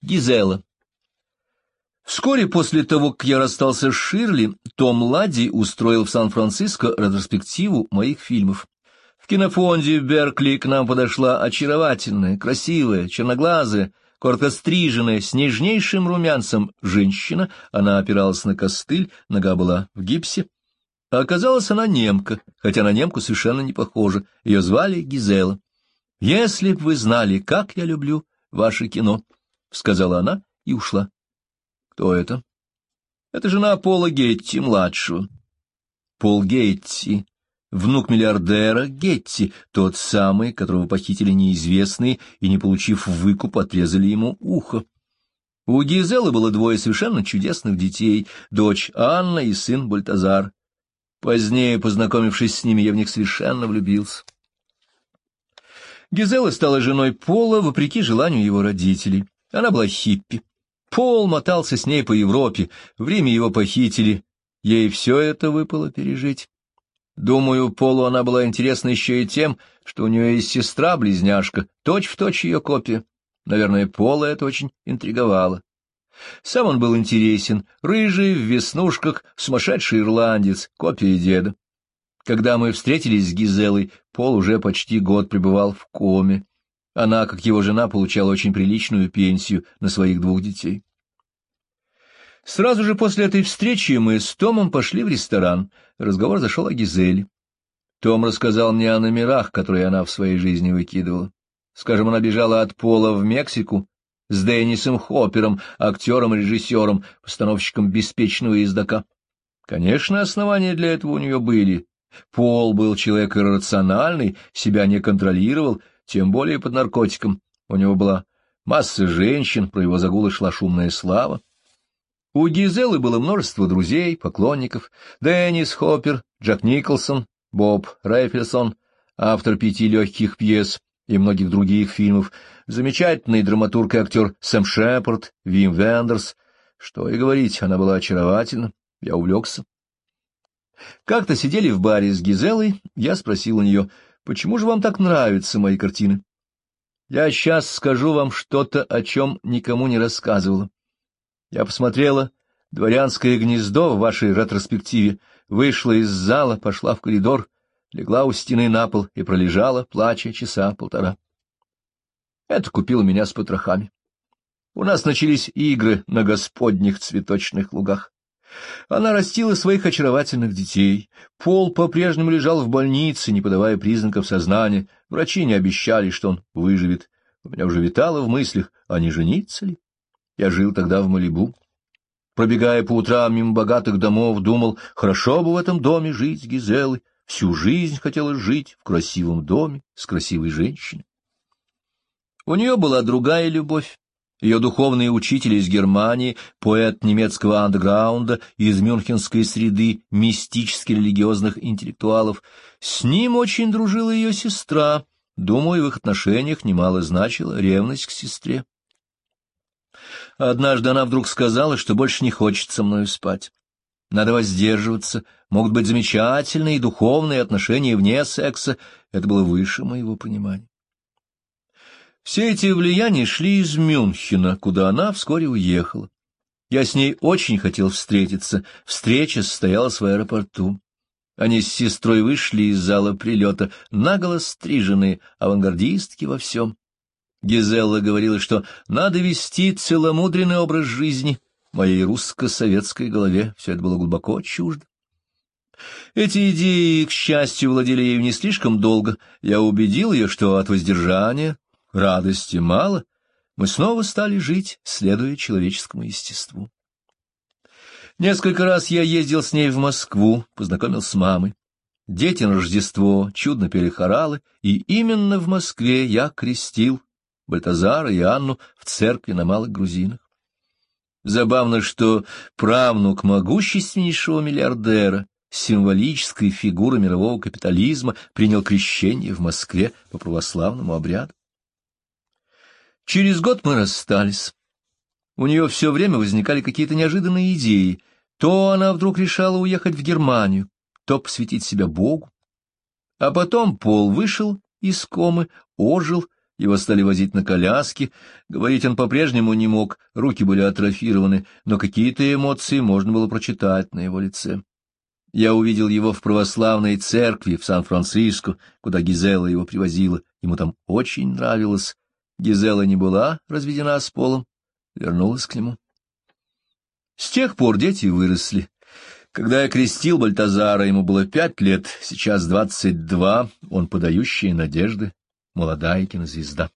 Гизела. Вскоре после того, как я расстался с Ширли, Том Ладди устроил в Сан-Франциско ретроспективу моих фильмов. В кинофонде в Беркли к нам подошла очаровательная, красивая, черноглазая, коротко стриженная, с нежнейшим румянцем женщина. Она опиралась на костыль, нога была в гипсе. А оказалась она немка, хотя на немку совершенно не похожа. Ее звали Гизела. «Если б вы знали, как я люблю ваше кино», — сказала она и ушла. Кто это? Это жена Пола Гетти-младшего. Пол Гетти, внук миллиардера Гетти, тот самый, которого похитили неизвестные и, не получив выкуп, отрезали ему ухо. У Гизелы было двое совершенно чудесных детей, дочь Анна и сын Бальтазар. Позднее, познакомившись с ними, я в них совершенно влюбился. Гизела стала женой Пола вопреки желанию его родителей. Она была хиппи. Пол мотался с ней по Европе, в Риме его похитили. Ей все это выпало пережить. Думаю, Полу она была интересна еще и тем, что у нее есть сестра-близняшка, точь-в-точь ее копия. Наверное, Пола это очень интриговало. Сам он был интересен, рыжий, в веснушках, сумасшедший ирландец, копия деда. Когда мы встретились с Гизелой, Пол уже почти год пребывал в коме. Она, как его жена, получала очень приличную пенсию на своих 2 детей. Сразу же после этой встречи мы с Томом пошли в ресторан. Разговор зашел о Гизеле. Том рассказал мне о номерах, которые она в своей жизни выкидывала. Скажем, она бежала от Пола в Мексику с Деннисом Хоппером, актером и режиссером, постановщиком «Беспечного ездака». Конечно, основания для этого у нее были. Пол был человек иррациональный, себя не контролировал, тем более под наркотиком. У него была масса женщин, про его загулы шла шумная слава. У Гизелы было множество друзей, поклонников. Деннис Хоппер, Джек Николсон, Боб Рейфельсон, автор 5 легких пьес и многих других фильмов, замечательный драматург и актер Сэм Шепард, Вим Вендерс. Что и говорить, она была очаровательна, я увлекся. Как-то сидели в баре с Гизелой, я спросил у нее: «Почему же вам так нравятся мои картины?» «Я сейчас скажу вам что-то, о чем никому не рассказывала. Я посмотрела «Дворянское гнездо» в вашей ретроспективе, вышла из зала, пошла в коридор, легла у стены на пол и пролежала, плача, часа 1,5. Это купило меня с потрохами. У нас начались игры на господних цветочных лугах. Она растила своих очаровательных детей. Пол по-прежнему лежал в больнице, не подавая признаков сознания. Врачи не обещали, что он выживет. У меня уже витало в мыслях, а не жениться ли? Я жил тогда в Малибу. Пробегая по утрам мимо богатых домов, думал, хорошо бы в этом доме жить с Гизелой. Всю жизнь хотелось жить в красивом доме с красивой женщиной. У нее была другая любовь. Ее духовный учитель из Германии, поэт немецкого андеграунда, из мюнхенской среды мистически-религиозных интеллектуалов. С ним очень дружила ее сестра. Думаю, в их отношениях немало значила ревность к сестре. Однажды она вдруг сказала, что больше не хочет со мною спать. Надо воздерживаться, могут быть замечательные духовные отношения вне секса. Это было выше моего понимания. Все эти влияния шли из Мюнхена, куда она вскоре уехала. Я с ней очень хотел встретиться. Встреча состоялась в аэропорту. Они с сестрой вышли из зала прилета, наголо стриженные, авангардистки во всем. Гизелла говорила, что надо вести целомудренный образ жизни. Моей русско-советской голове все это было глубоко чуждо. Эти идеи, к счастью, владели ею не слишком долго. Я убедил ее, что от воздержания радости мало. Мы снова стали жить, следуя человеческому естеству. Несколько раз я ездил с ней в Москву, познакомился с мамой. Дети на Рождество чудно пели хоралы, и именно в Москве я крестил Бальтазара и Анну в церкви на Малых Грузинах. Забавно, что правнук могущественнейшего миллиардера, символической фигуры мирового капитализма, принял крещение в Москве по православному обряду. Через год мы расстались. У нее все время возникали какие-то неожиданные идеи. То она вдруг решала уехать в Германию, то посвятить себя Богу. А потом Пол вышел из комы, ожил, Его стали возить на коляске, говорить он по-прежнему не мог, руки были атрофированы, но какие-то эмоции можно было прочитать на его лице. Я увидел его в православной церкви в Сан-Франциско, куда Гизела его привозила. Ему там очень нравилось. Гизела не была разведена с Полом, вернулась к нему. С тех пор дети выросли. Когда я крестил Бальтазара, ему было 5 лет, сейчас 22, он подающая надежды, молодая кинозвезда.